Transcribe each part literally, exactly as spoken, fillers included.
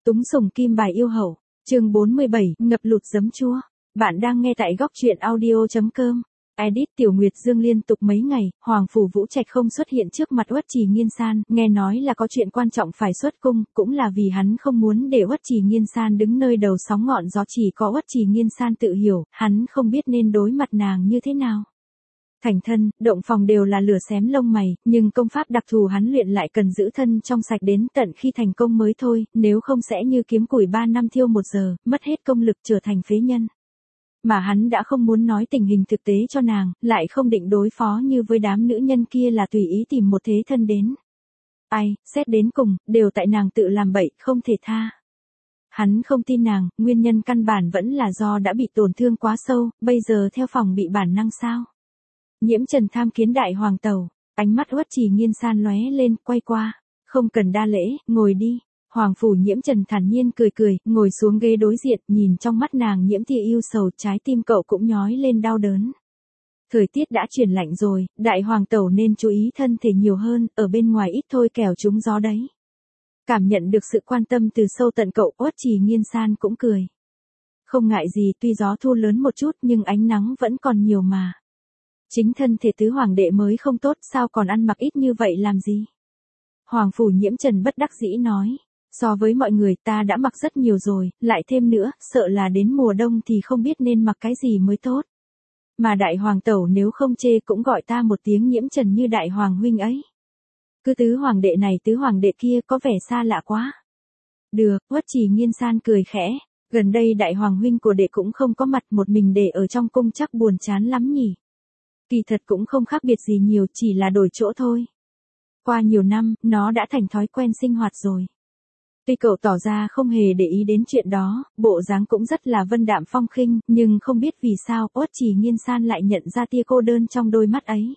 Túng sủng kim bài yêu hậu, chương bốn mươi bảy, ngập lụt giấm chua. Bạn đang nghe tại góc truyện audio chấm com. Edit Tiểu Nguyệt Dương liên tục mấy ngày, Hoàng Phủ Vũ Trạch không xuất hiện trước mặt Uất Trì Nghiên San, nghe nói là có chuyện quan trọng phải xuất cung, cũng là vì hắn không muốn để Uất Trì Nghiên San đứng nơi đầu sóng ngọn gió, chỉ có Uất Trì Nghiên San tự hiểu, hắn không biết nên đối mặt nàng như thế nào. Thành thân, động phòng đều là lửa xém lông mày, nhưng công pháp đặc thù hắn luyện lại cần giữ thân trong sạch đến tận khi thành công mới thôi, nếu không sẽ như kiếm củi ba năm thiêu một giờ, mất hết công lực trở thành phế nhân. Mà hắn đã không muốn nói tình hình thực tế cho nàng, lại không định đối phó như với đám nữ nhân kia là tùy ý tìm một thế thân đến. Ai, xét đến cùng, đều tại nàng tự làm bậy, không thể tha. Hắn không tin nàng, nguyên nhân căn bản vẫn là do đã bị tổn thương quá sâu, bây giờ theo phòng bị bản năng sao. Nhiễm Trần tham kiến đại hoàng tẩu, ánh mắt Uất Trì Nghiên San lóe lên, quay qua, không cần đa lễ, ngồi đi. Hoàng phủ Nhiễm Trần thản nhiên cười cười, ngồi xuống ghế đối diện, nhìn trong mắt nàng nhiễm tia yêu sầu, trái tim cậu cũng nhói lên đau đớn. Thời tiết đã chuyển lạnh rồi, đại hoàng tẩu nên chú ý thân thể nhiều hơn, ở bên ngoài ít thôi kẻo trúng gió đấy. Cảm nhận được sự quan tâm từ sâu tận cậu, Uất Trì Nghiên San cũng cười. Không ngại gì, tuy gió thu lớn một chút nhưng ánh nắng vẫn còn nhiều mà. Chính thân thể tứ hoàng đệ mới không tốt, sao còn ăn mặc ít như vậy làm gì? Hoàng phủ Nhiễm Trần bất đắc dĩ nói. So với mọi người ta đã mặc rất nhiều rồi, lại thêm nữa, sợ là đến mùa đông thì không biết nên mặc cái gì mới tốt. Mà đại hoàng tẩu nếu không chê cũng gọi ta một tiếng Nhiễm Trần như đại hoàng huynh ấy. Cứ tứ hoàng đệ này tứ hoàng đệ kia có vẻ xa lạ quá. Được, Uất Trì Nghiên San cười khẽ. Gần đây đại hoàng huynh của đệ cũng không có mặt, một mình đệ ở trong cung chắc buồn chán lắm nhỉ. Kỳ thật cũng không khác biệt gì nhiều, chỉ là đổi chỗ thôi. Qua nhiều năm, nó đã thành thói quen sinh hoạt rồi. Tuy cậu tỏ ra không hề để ý đến chuyện đó, bộ dáng cũng rất là vân đạm phong khinh, nhưng không biết vì sao Uất Trì Nghiên San lại nhận ra tia cô đơn trong đôi mắt ấy.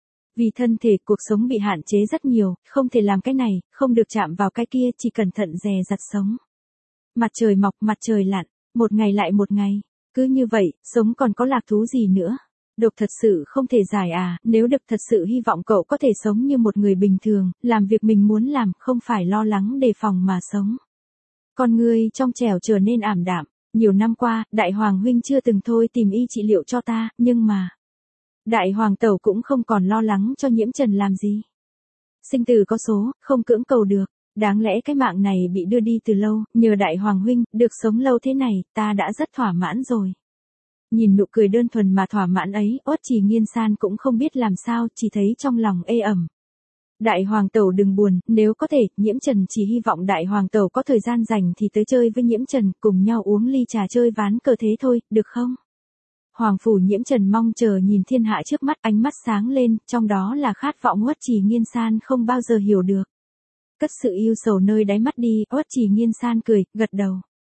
Vì thân thể cuộc sống bị hạn chế rất nhiều, không thể làm cái này, không được chạm vào cái kia, chỉ cẩn thận dè dặt sống. Mặt trời mọc, mặt trời lặn, một ngày lại một ngày, cứ như vậy, sống còn có lạc thú gì nữa. Độc thật sự không thể giải à, nếu Độc thật sự hy vọng cậu có thể sống như một người bình thường, làm việc mình muốn làm, không phải lo lắng đề phòng mà sống. Con ngươi trong trẻo trở nên ảm đạm, nhiều năm qua, đại hoàng huynh chưa từng thôi tìm y trị liệu cho ta, nhưng mà... Đại hoàng tẩu cũng không còn lo lắng cho Nhiễm Trần làm gì. Sinh tử có số, không cưỡng cầu được, đáng lẽ cái mạng này bị đưa đi từ lâu, nhờ đại hoàng huynh, được sống lâu thế này, ta đã rất thỏa mãn rồi. Nhìn nụ cười đơn thuần mà thỏa mãn ấy, Uất Trì Nghiên San cũng không biết làm sao, chỉ thấy trong lòng ê ẩm. Đại hoàng tẩu đừng buồn, nếu có thể, Nhiễm Trần chỉ hy vọng đại hoàng tẩu có thời gian rảnh thì tới chơi với Nhiễm Trần, cùng nhau uống ly trà chơi ván cờ thế thôi, được không? Hoàng phủ Nhiễm Trần mong chờ nhìn thiên hạ trước mắt, ánh mắt sáng lên, trong đó là khát vọng Uất Trì Nghiên San không bao giờ hiểu được. Cất sự yêu sầu nơi đáy mắt đi, Uất Trì Nghiên San cười, gật đầu.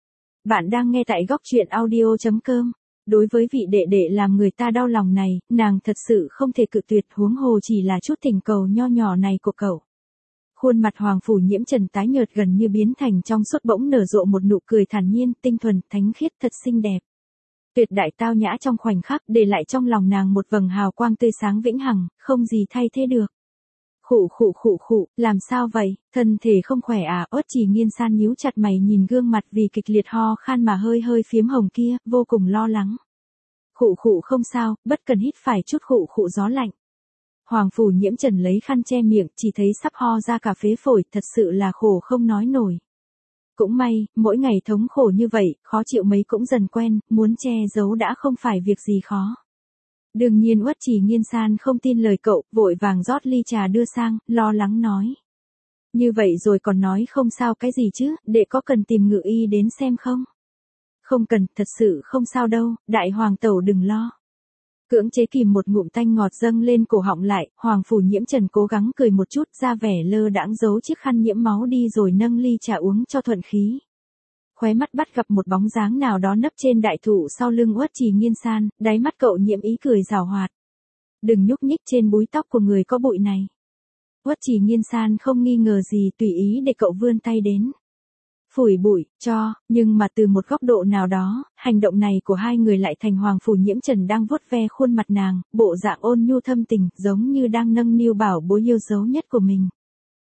Bạn đang nghe tại góc truyện audio chấm com. Đối với vị đệ đệ làm người ta đau lòng này, nàng thật sự không thể cự tuyệt, huống hồ chỉ là chút thỉnh cầu nho nhỏ này của cậu. Khuôn mặt Hoàng phủ Nhiễm Trần tái nhợt gần như biến thành trong suốt, bỗng nở rộ một nụ cười thản nhiên, tinh thuần, thánh khiết, thật xinh đẹp. Tuyệt đại tao nhã trong khoảnh khắc, để lại trong lòng nàng một vầng hào quang tươi sáng vĩnh hằng, không gì thay thế được. Khụ khụ khụ khụ, làm sao vậy, thân thể không khỏe à? Uất Trì Nghiên San nhíu chặt mày nhìn gương mặt vì kịch liệt ho khan mà hơi hơi phiếm hồng kia, vô cùng lo lắng. Khụ khụ không sao, bất cần hít phải chút khụ khụ gió lạnh. Hoàng phủ Nhiễm Trần lấy khăn che miệng, chỉ thấy sắp ho ra cả phế phổi, thật sự là khổ không nói nổi. Cũng may, mỗi ngày thống khổ như vậy, khó chịu mấy cũng dần quen, muốn che giấu đã không phải việc gì khó. Đương nhiên Uất Trì Nghiên San không tin lời cậu, vội vàng rót ly trà đưa sang, lo lắng nói. Như vậy rồi còn nói không sao cái gì chứ, đệ có cần tìm ngự y đến xem không? Không cần, thật sự không sao đâu, đại hoàng tẩu đừng lo. Cưỡng chế kìm một ngụm tanh ngọt dâng lên cổ họng lại, Hoàng phủ Nhiễm Trần cố gắng cười một chút, ra vẻ lơ đãng giấu chiếc khăn nhiễm máu đi rồi nâng ly trà uống cho thuận khí. Khóe mắt bắt gặp một bóng dáng nào đó nấp trên đại thụ sau lưng Uất Trì Nghiên San, đáy mắt cậu nhiễm ý cười giảo hoạt. Đừng nhúc nhích trên búi tóc của người có bụi này. Uất Trì Nghiên San không nghi ngờ gì, tùy ý để cậu vươn tay đến. Phủi bụi, cho, nhưng mà từ một góc độ nào đó, hành động này của hai người lại thành Hoàng phủ Nhiễm Trần đang vuốt ve khuôn mặt nàng, bộ dạng ôn nhu thâm tình, giống như đang nâng niu bảo bối yêu dấu nhất của mình.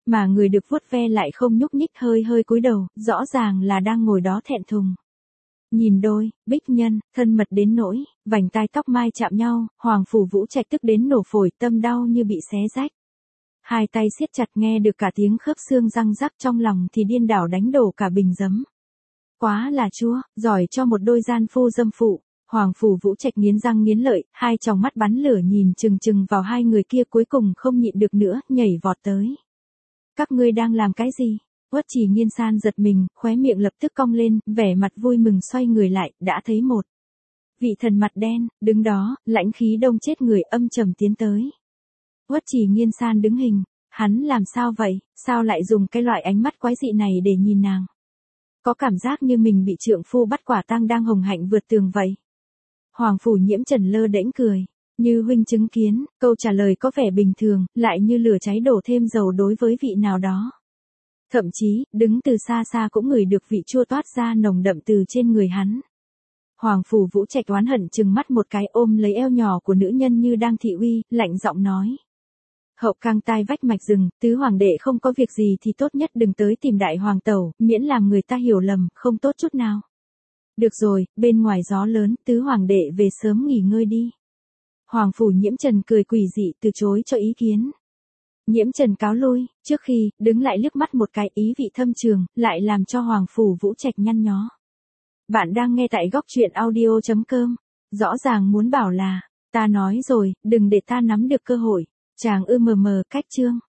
mà người được vuốt ve lại không nhúc nhích hơi hơi cúi đầu, rõ ràng là đang ngồi đó thẹn thùng. Nhìn đôi, bích nhân, thân mật đến nỗi, vành tai tóc mai chạm nhau, Hoàng Phủ Vũ Trạch tức đến nổ phổi, tâm đau như bị xé rách. Hai tay siết chặt nghe được cả tiếng khớp xương răng rắc, trong lòng thì điên đảo đánh đổ cả bình giấm. Quá là chua, giỏi cho một đôi gian phu dâm phụ. Hoàng Phủ Vũ Trạch nghiến răng nghiến lợi, hai tròng mắt bắn lửa nhìn chừng chừng vào hai người kia, cuối cùng không nhịn được nữa, nhảy vọt tới. Các ngươi đang làm cái gì? Uất Trì Nghiên san giật mình, khóe miệng lập tức cong lên, vẻ mặt vui mừng xoay người lại, đã thấy một vị thần mặt đen, đứng đó, lãnh khí đông chết người, âm trầm tiến tới. Uất Trì Nghiên san đứng hình, hắn làm sao vậy, sao lại dùng cái loại ánh mắt quái dị này để nhìn nàng? Có cảm giác như mình bị trượng phu bắt quả tang đang hồng hạnh vượt tường vậy. Hoàng Phủ Nhiễm Trần lơ đễnh cười, như huynh chứng kiến, câu trả lời có vẻ bình thường, lại như lửa cháy đổ thêm dầu đối với vị nào đó. Thậm chí, đứng từ xa xa cũng ngửi được vị chua toát ra nồng đậm từ trên người hắn. Hoàng Phủ Vũ Trạch oán hận trừng mắt một cái, ôm lấy eo nhỏ của nữ nhân như đang thị uy, lạnh giọng nói. Hậu cang tai vách mạch rừng, tứ hoàng đệ không có việc gì thì tốt nhất đừng tới tìm đại hoàng tẩu, miễn làm người ta hiểu lầm, không tốt chút nào. Được rồi, bên ngoài gió lớn, tứ hoàng đệ về sớm nghỉ ngơi đi. Hoàng Phủ Nhiễm Trần cười quỷ dị từ chối cho ý kiến. Nhiễm Trần cáo lui, trước khi, đứng lại liếc mắt một cái, ý vị thâm trường, lại làm cho Hoàng Phủ Vũ Trạch nhăn nhó. Bạn đang nghe tại góc truyện audio chấm com. Rõ ràng muốn bảo là, ta nói rồi, đừng để ta nắm được cơ hội. Chàng ư mờ mờ cách chương.